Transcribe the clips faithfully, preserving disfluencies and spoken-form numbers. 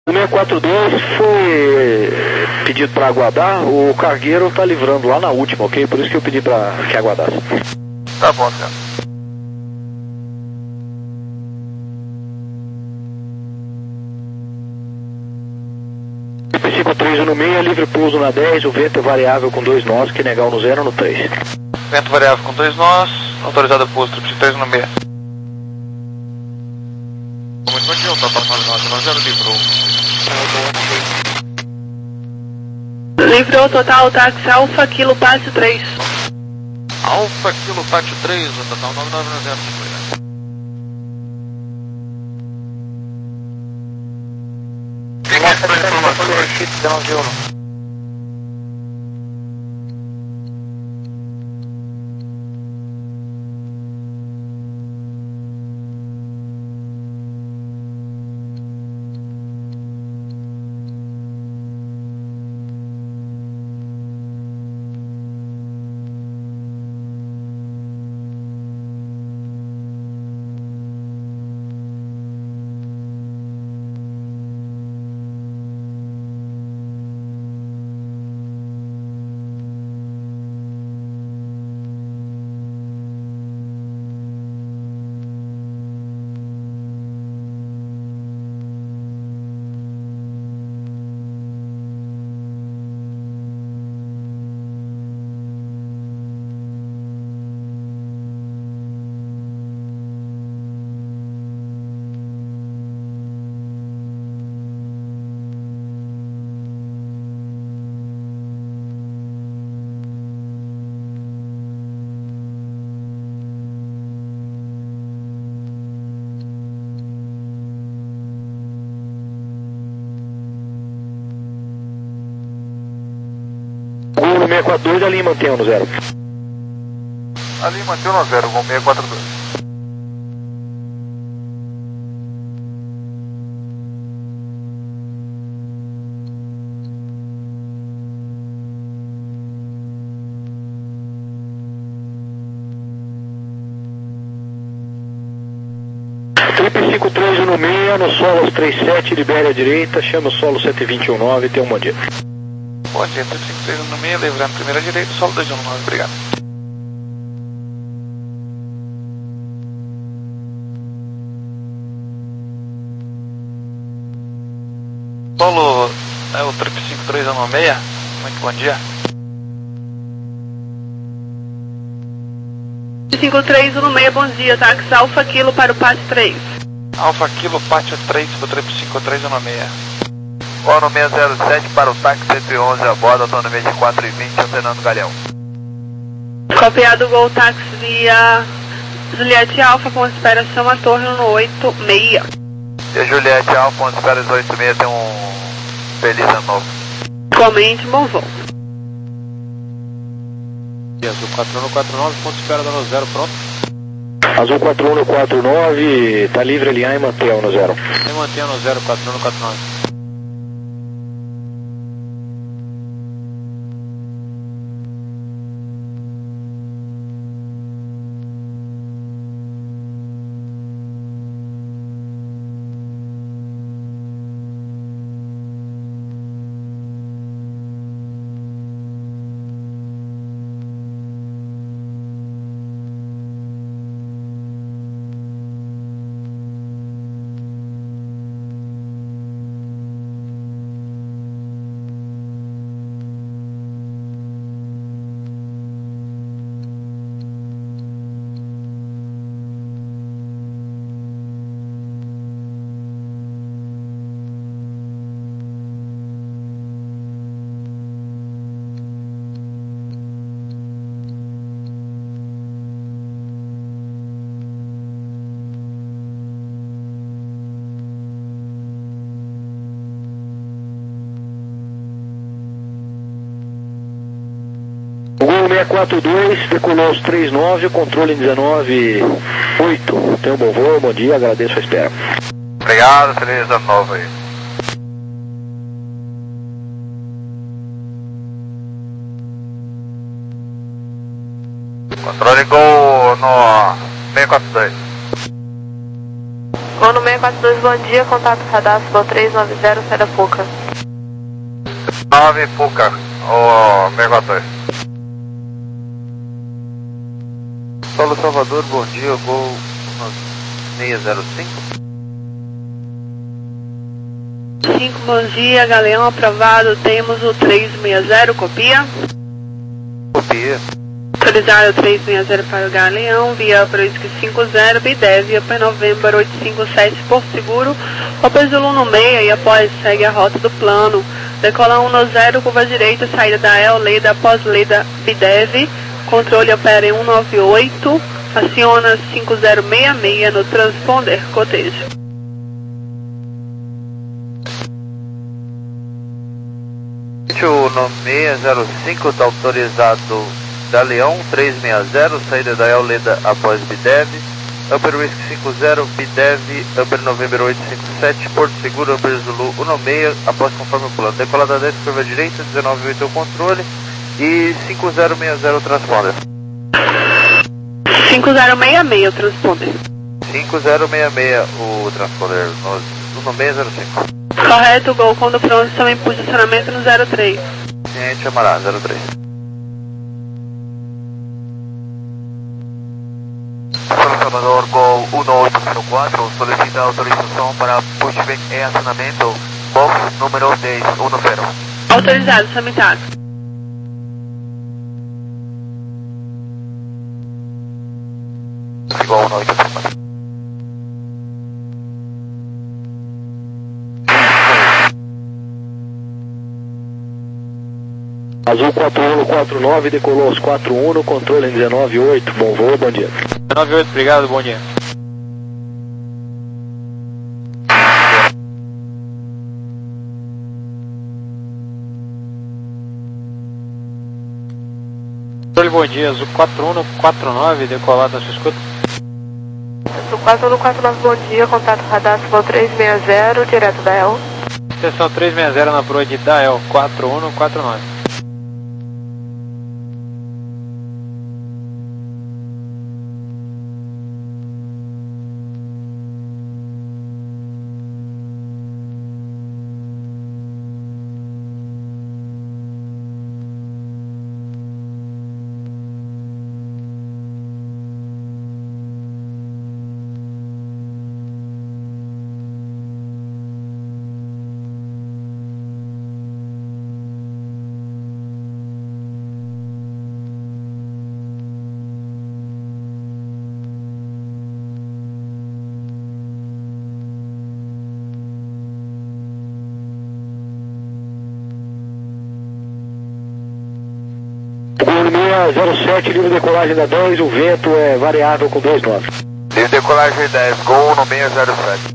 seis quatro dois foi pedido para aguardar, o cargueiro está livrando lá na última, ok? Por isso que eu pedi para que aguardasse. Tá bom, cara. cinco três no meio, livre pouso na dez, o vento é variável com dois nós, que negar no zero no três. Vento variável com dois nós, autorizado a pouso triplo três no meio. Muito bom dia, o Total nove nove nove zero livrou. Livrou total, táxi Alfa, Kilo, Pátio três. Alfa, Kilo, Pátio três, o Total nove nove nove zero. seis quatro dois, ali mantém no zero. Ali mantém no zero, com seis quatro dois. Trip cinco três no meio, no solo três sete, libere à direita, chama o solo sete dois um nove, tem um bom dia. Bom dia, trip cinco três no meio, livrando primeira direita, solo dois um nove, obrigado. Solo, é o trip cinco três no meio, muito bom dia. cinco três no meio, bom dia, táxi Alfa, Kilo para o Pátio três. Alfa, Kilo, Pátio três, para o trip cinco três no meio. Gol no seis zero sete para o táxi cento e onze a bordo, autonomia de quatro e vinte, Fernando Galeão. Copiado o Gol táxi via Juliette Alfa com esperação a torre no oito seis. E a Juliette Alfa com esperação oito seis, tem um feliz ano novo. Comente, bom voo. Azul quatro um quatro nove, ponto espera da no zero, pronto. Azul quatro um quatro nove, tá livre alinhar e manter no zero. E manter no zero, quatro um quatro nove. seis quatro dois, decolou os três nove, o controle em dezenove oito. Tenha um bom voo, bom dia, agradeço a espera. Obrigado, feliz ano novo aí. Controle Gol no seis quatro dois. Gol no seis seis quatro dois, bom dia, contato cadastro Gol três nove zero, sai da Puca. nove Puca, o Mercator. Solo Salvador, bom dia, Gol seis zero cinco. cinco, bom dia, Galeão aprovado, temos o três seis zero, copia. Copia. Autorizado três seis zero para o Galeão, via para o Whisky cinco zero, Bidev, Upper November oito cinco sete, Porto Seguro, Opel Zulu no meio e após segue a rota do plano. Decola um zero, curva direita, saída da El, Leda, após Leda, Bidev, controle opera em um nove oito, aciona cinco zero seis seis no transponder, cotejo. No seis zero cinco está autorizado Galeão três seis zero, saída da El Leda após Bidev, Upper Whisky cinco zero, Bidev, Upper November oito cinco sete, Porto Seguro, Upper Zulu um seis, após conforme o plano. Decolada dez, curva direita, dezenove oito o controle e cinco zero seis zero o transponder. cinco zero seis seis o transponder. cinco zero seis seis o transponder, no seis zero cinco. Correto, Gol, quando pronto, estamos em posicionamento no zero três. Cliente Amará, zero três. Salvador, Gol um oito zero quatro, solicita autorização para pushback em acionamento, box número dez dez. Autorizado, Samitax. Igual um oito zero quatro. Azul quatro um quatro nove, decolou aos quatro um no controle em dezenove oito, bom voo, bom dia. dezenove oito, obrigado, bom dia. Controle, bom dia, Azul quatro um quatro nove, decolado na sua escuta. Azul quatro um quatro nove, bom dia, contato cadastro Gol três seis zero, direto da El. Atenção três seis zero na proa de Dael quatro um quatro nove. seis zero sete, livre decolagem da dez, o vento é variável com dois nove. Livre decolagem dez, Gol no seis zero sete.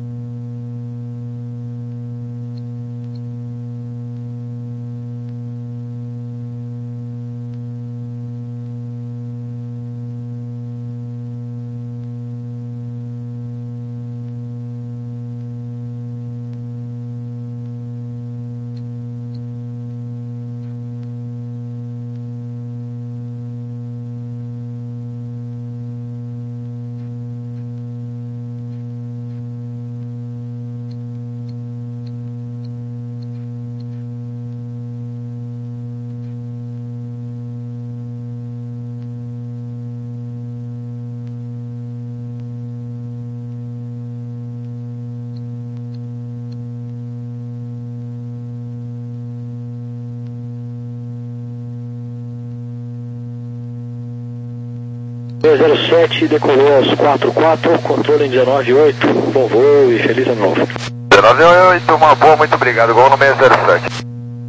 seis zero sete, decolou aos quatro quatro, controle em dezenove oito, bom voo e feliz ano novo. dezenove oito, uma boa, muito obrigado, Gol no seis zero sete.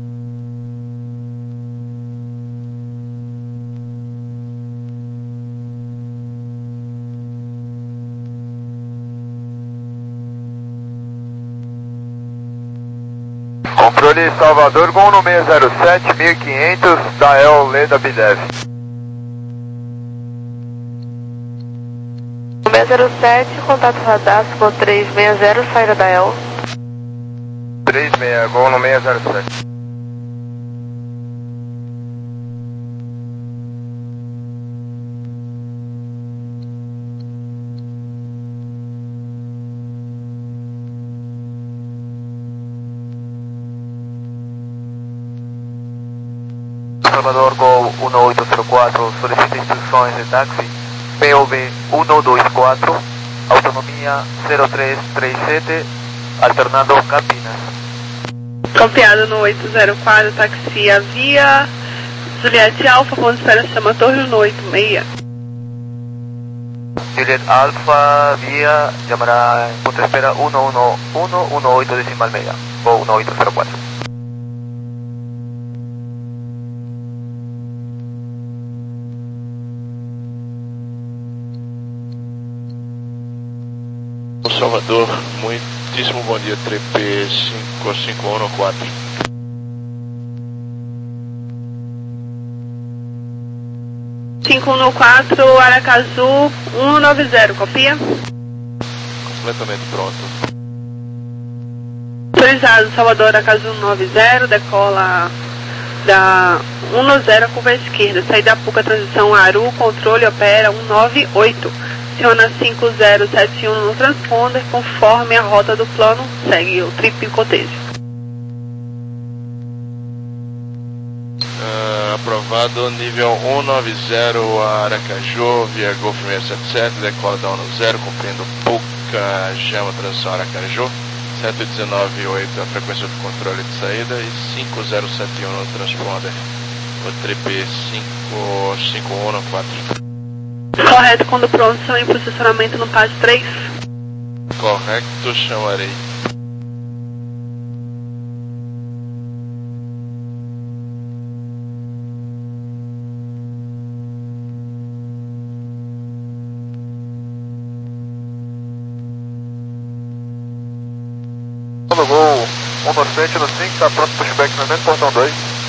Controle Salvador, Gol no seis zero sete, mil e quinhentos, da El Leda Bidev. seis zero sete, contato radastro Gol três seis zero, saída da El. três seis, Gol no seis zero sete. Salvador Gol um oito zero quatro, solicita instruções de táxi, P O B um dois quatro, autonomia zero três três sete, alternando Campinas. Copiado no oito zero quatro, táxi a via Juliette Alfa, ponto de espera chama Torre no oito seis. Juliet Alfa, via, llamará en punto de espera uno uno uno uno ocho decimal media, o um oito zero quatro. Salvador, muitíssimo bom dia, trip cinco cinco um quatro. cinco um quatro, Aracaju um nove zero, copia? Completamente pronto. Autorizado, Salvador Aracaju um nove zero, decola da um zero, curva à esquerda, saída da Puca, transição Aru, controle opera um nove oito. Aciona cinco zero sete um no transponder, conforme a rota do plano, segue o trip cotejo. Uh, aprovado, nível cento e noventa, Aracaju, via Golf seis sete sete, decola da um zero, cumprindo Puca, Jama, transição Aracaju, sete um nove oito a frequência do controle de saída e cinco zero sete um no transponder, o trip cinco cinco um quatro. Correto, quando pronto, são em posicionamento no pátio três. Correto, chamarei. Gol um no frente no cinco, está pronto para pushback no momento, portão dois.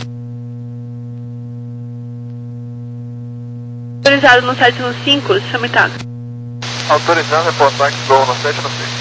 Autorizado no sete no cinco, chame táxi. Autorizando, reportar que Gol no sete no cinco.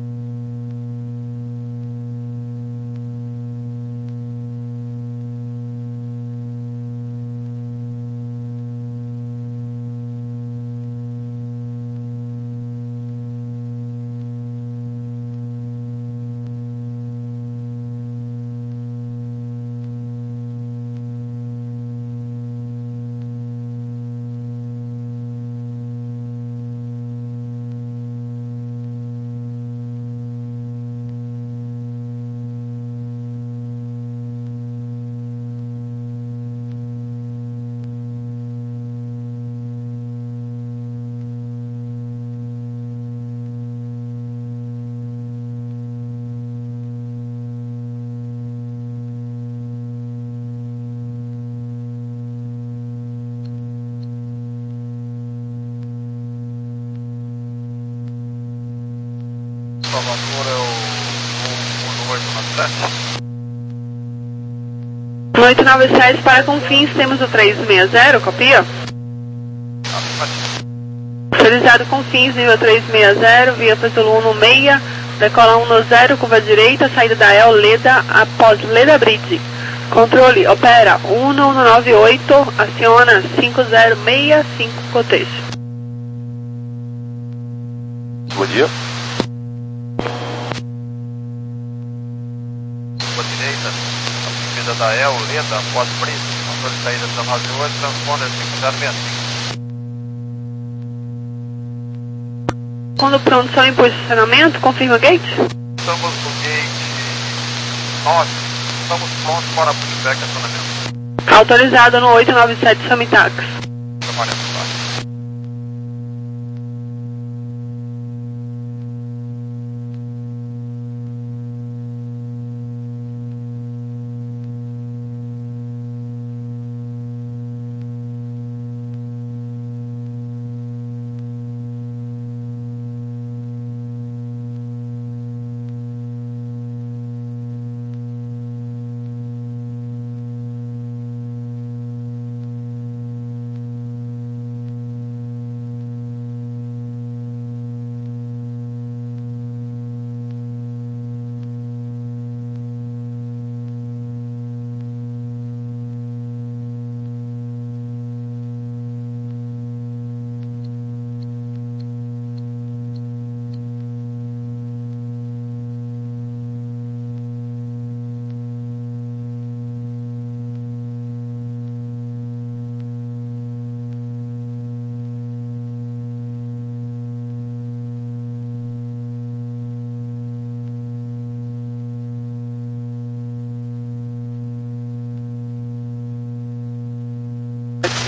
Salvador é o oito nove sete. No oito nove sete, para Confins, temos o três seis zero, copia? Autorizado Confins, nível três seis zero, via Petulu um seis, decola um zero, curva direita, saída da El Leda após Leda Bridge. Controle, opera um um nove oito, aciona cinco zero seis cinco, cotejo. Bom dia. Rua direita, a subida da El Leda após Bridge, controle de saída da base oito, transponder cinco zero seis cinco. Quando pronto, só em posicionamento, confirma gate? Estamos no gate nove, estamos prontos para pushback e acionamento. Autorizado no oito nove sete, Samitax. Trabalhando baixo.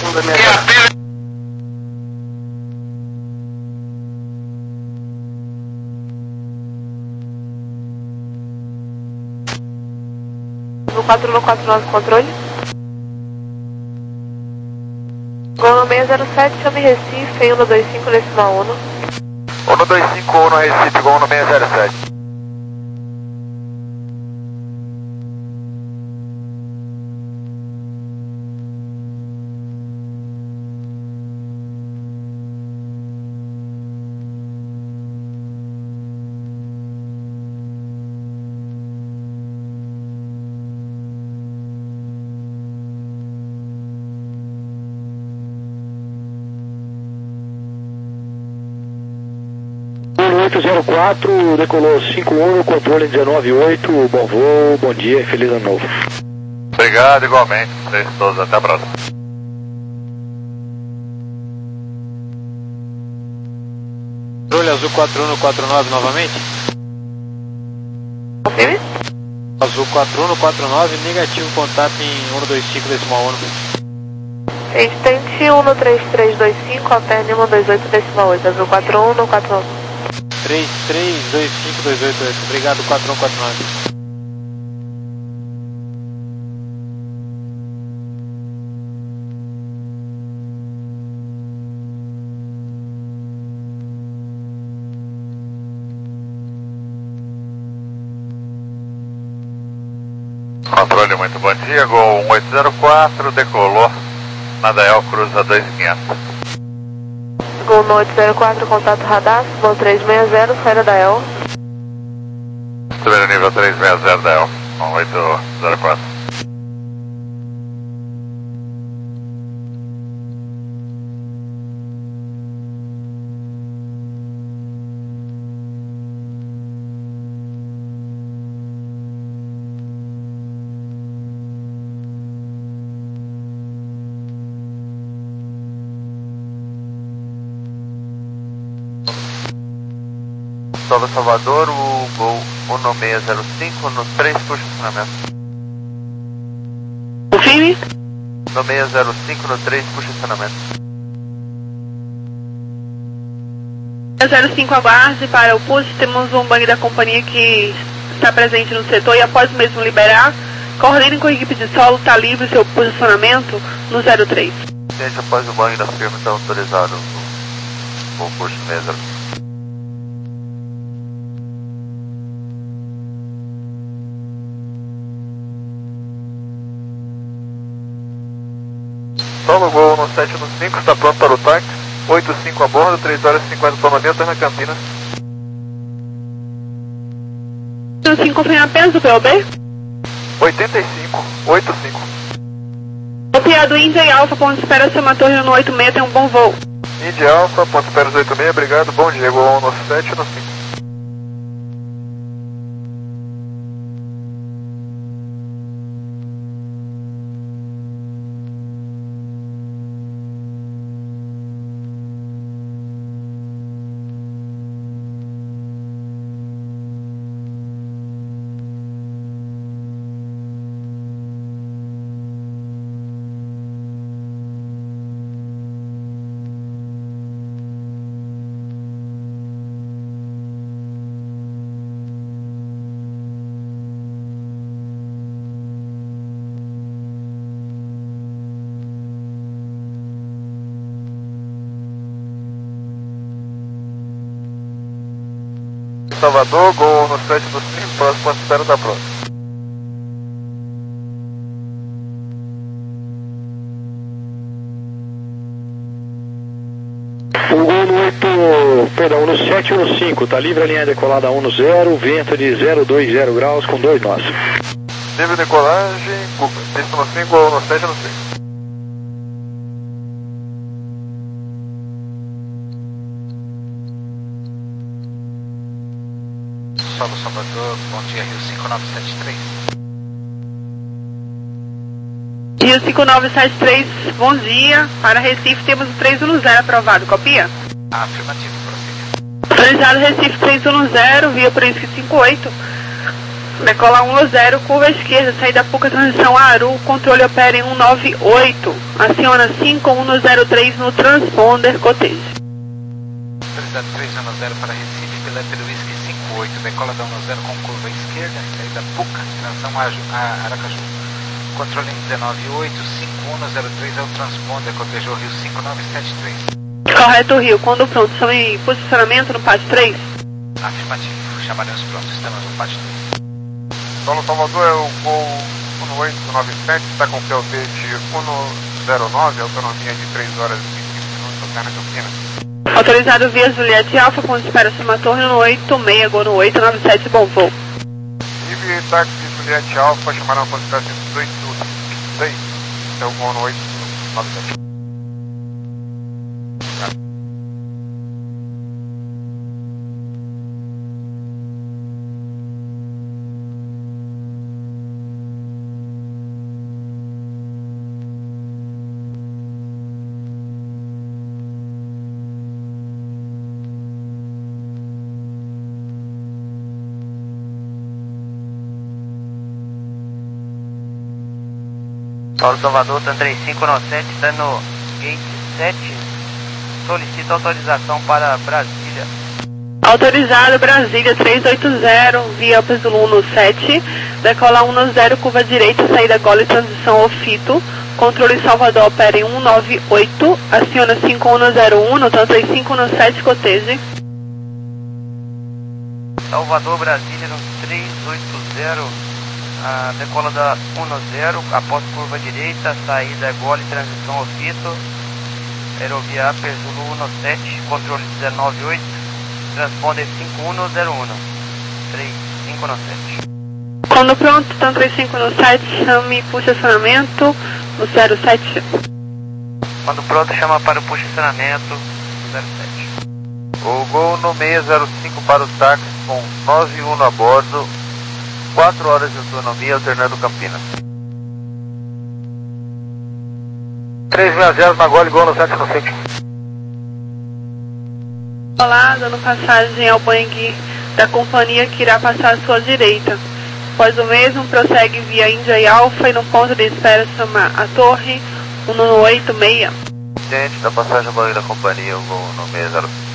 No quatro um quatro nove, controle. Gol no seis zero sete, chame Recife, um dois cinco, decimal um. um dois cinco, um Recife, gol no seis zero sete. oito zero quatro, decolou cinco um no controle dezenove oito, bom voo, bom dia e feliz ano novo. Obrigado, igualmente, vocês todos, até a próxima. Controle azul quatro um quatro nove novamente. Confirme. Azul quatro um quatro nove, negativo contato em um dois cinco decimal um. Instante um três três dois cinco, alterne um dois oito decimal oito, azul quatro um quatro nove. três três dois cinco dois oito oito, obrigado, quatro um quatro nove. Controle, muito bom dia, gol um oito zero quatro, decolou, Nadael cruza dois quinhentos. Gol no oito zero quatro, contato radar, voo três seis zero, saída da E L. Subir nível três seis zero da E L, um oito zero quatro. Salva Salvador, o gol um seis zero cinco no três, puxa estacionamento. Confirme. No seis zero cinco no três, puxa estacionamento. zero cinco, aguarde para o pulso, temos um banco da companhia que está presente no setor e após mesmo liberar, coordene com a equipe de solo, está livre o seu posicionamento no zero três. Gente, após o banho da firma está autorizado o curso seis zero cinco. Solo gol no sete no cinco, está pronto para o táxi. oito cinco a bordo, três horas e cinquenta tornamento na Campinas. zero cinco, confirma apenas o P O B. oitenta e cinco, oitenta e cinco. Copiado Índia e Alfa, ponto de espera, Sema Torre no oito seis, tem um bom voo. Índia Alfa, ponto de espera oito seis, obrigado, bom dia, gol no sete no cinco. Salvador, gol no sete do cinco, próximo ponto de espera da próxima. O gol no oito, perdão, no sete no cinco, tá livre a linha decolada um no zero, vento de zero dois zero graus com dois nós. Livre decolagem, pista no cinco, gol no sete no cinco. Solo Salvador, bom dia, Rio cinco nove sete três. Rio cinco nove sete três, bom dia. Para Recife temos o três um zero aprovado, copia? Afirmativo, prossiga. Autorizado Recife três um zero, via por isso que cinco oito. Decola um zero, curva esquerda, saída Puca, transição Aru, controle opera em um nove oito. Aciona cinco um zero três no transponder, cotejo. Autorizado três um zero para Recife, pela pelo Whisky cinco oito, decola da um zero com curva esquerda, saída Puca, transição Aracaju. Controle em dezenove oito, cinco um zero três é o transponder, cotejo Rio cinco nove sete três. Correto, Rio. Quando pronto, estão em posicionamento no P A T três? Afirmativo, chamaremos pronto, estamos no P A T três. Solo Salvador é o Gol um oito nove sete, está com o P L T de um zero nove, autonomia de três horas e vinte e cinco minutos, até na Campinas. Autorizado via Juliette Alfa, com espera somatório no oito seis, Gol no oito nove sete, bom voo. Ibe táxi Juliette Alfa, chamaram para o dezoito seis, é o Gol no oito nove sete. Paulo Salvador, TAM três cinco nove sete, está no gate sete, solicita autorização para Brasília. Autorizado Brasília três oito zero, via Zulu no sete, decola um zero, curva direita, saída Gole, transição Ofito, controle Salvador opera em um nove oito, aciona cinco um zero um, no TAM três cinco no sete, cotejo. Salvador, Brasília no três oito zero, a decola da um zero, após curva direita, saída Gole, transição Ofito, aerovia Aper Zulu um sete, controle dezenove oito, transponder cinco um zero um, três cinco nove sete. Quando pronto, TAM três cinco no sete, chame posicionamento no zero sete. Quando pronto, chama para o posicionamento no zero sete. O Gol no seis zero cinco para o táxi com nove um a bordo, quatro horas de autonomia, alternando Campinas. três seis zero na Gole, Gol no sete no cinco. Olá, dando passagem ao Boeing da companhia que irá passar à sua direita. Após o mesmo, prossegue via Índia e Alfa e no ponto de espera chama a Torre um oito seis. Gente, da passagem ao Boeing da companhia, o Gol no seis zero cinco.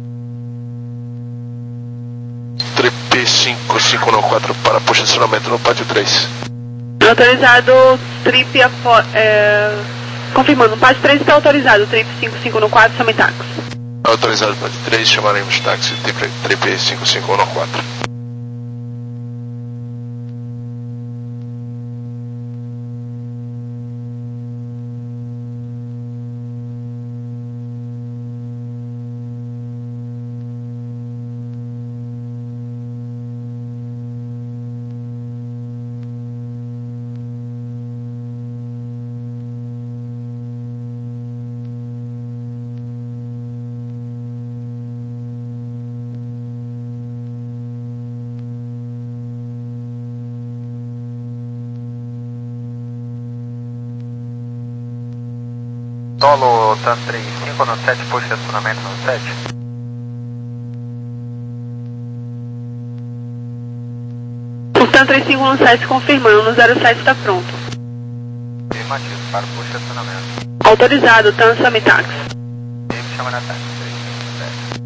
Trip cinco cinco nove quatro para posicionamento no pátio três. Autorizado Trip, é, confirmando, o pátio três está autorizado, Trip cinco cinco nove quatro, chame táxi. Autorizado pátio três, chamaremos táxi Trip cinco cinco nove quatro. Solo TAM três cinco no sete, posicionamento no sete. O TAM três cinco no sete confirmando, no zero sete está pronto. Afirmativo, para o posicionamento. Autorizado, TAM chame táxi. Ele chama na táxi três cinco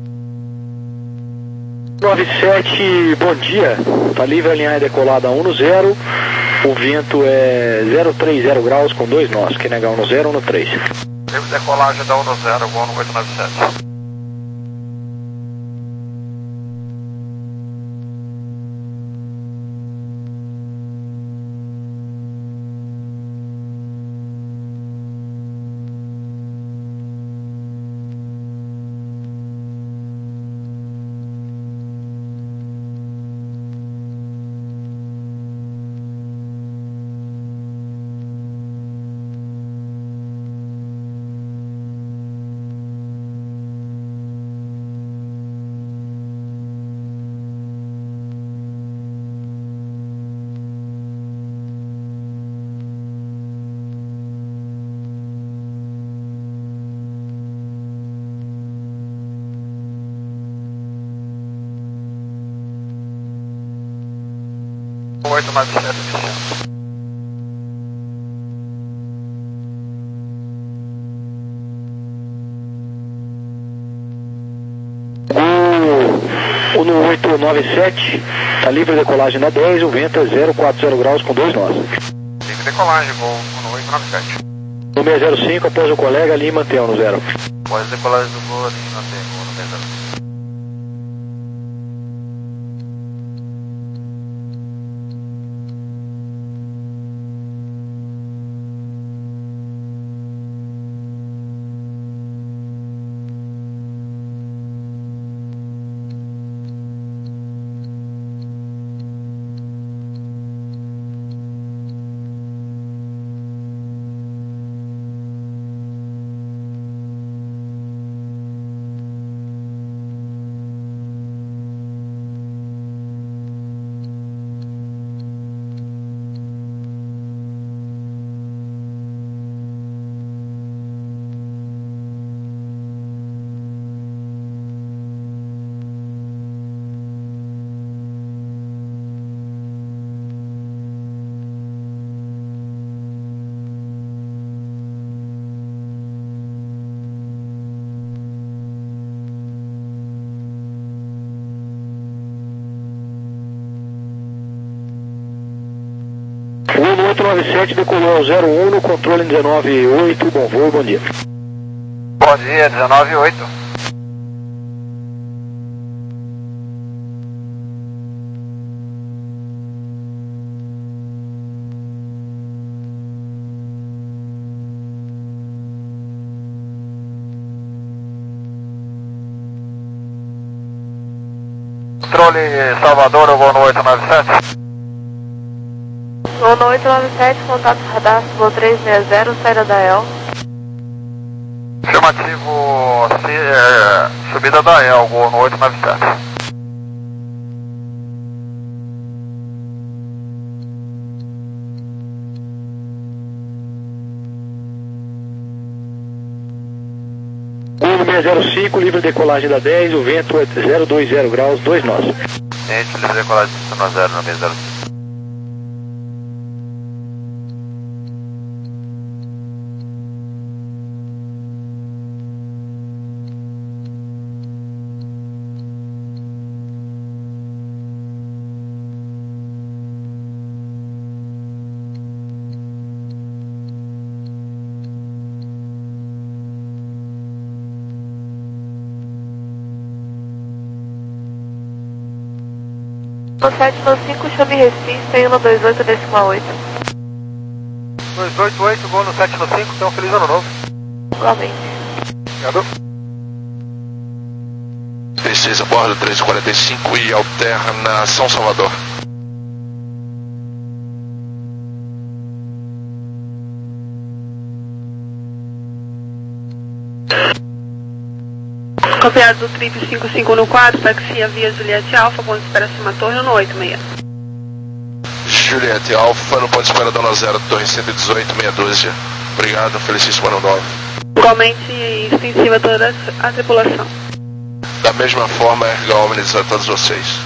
sete. nove sete, bom dia. Está livre a linha decolada um zero. O vento é zero três zero graus com dois nós. Quem negar um zero, um três. Livre decolagem da um zero, Gol no oito nove sete. oito nove sete, Michel. O no oito nove sete, está livre de decolagem na dez, o vento é zero quatro zero graus com dois nós. Livre decolagem, gol no oito nove sete. No seis zero cinco, após o colega, ali mantém no zero. Após a decolagem do gol, ali mantém gol no seis zero cinco. O no oito nove sete decolou ao zero um no controle dezenove oito, bom voo, bom dia. Bom dia, dezenove oito. Controle Salvador, eu vou no oito nove sete. Vou no oito nove sete, contato radar, voo três seis zero, saída da E L. Afirmativo, se, é, subida da E L, voo no oito nove sete. O seis zero cinco, livre decolagem da dez, o vento é zero dois zero graus, dois nós. Gente, livre decolagem de zero no seis zero cinco. No sete cinco, chame Recife, tem um dois oito decimal oito. dois oito oito, gol no sete cinco, então feliz ano novo. Igualmente. Obrigado. três seis a bordo, três quarenta e cinco e alterna São Salvador. Copiado do trip cinco cinco no quatro, taxia via Juliette Alfa, ponto de espera acima torre no oito seis. Juliette Alfa, no ponto de espera Dona Zero, torre cento e dezoito, meia dúzia. Obrigado, felicíssimo ano novo. Igualmente extensiva a toda a tripulação. Da mesma forma, erga omnes a todos vocês.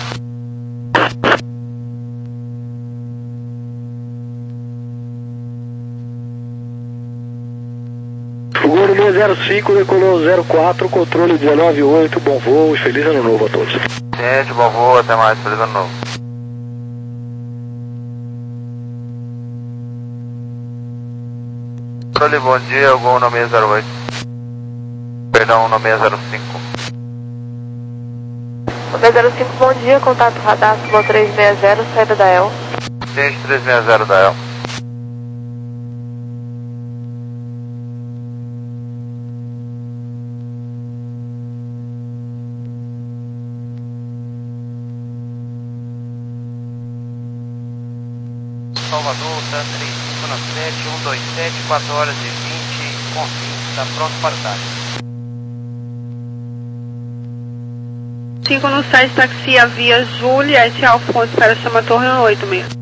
O gol no seis zero cinco decolou zero quatro, controle dezenove oito, bom voo e feliz ano novo a todos. Gente, bom voo, até mais, feliz ano novo. Controle, bom dia, o gol no seis zero oito. Perdão, no seis zero cinco. seis zero cinco, bom dia, contato radar, voo três seis zero, saída da E L. Gente, três seis zero da E L. Salvador, Tantri cinco sete, um dois sete, quatro horas e vinte, com vinte, está pronto para o táxi. cinco no sete, taxia via Juliette Alfa, ponto de espera acima torre no oito seis.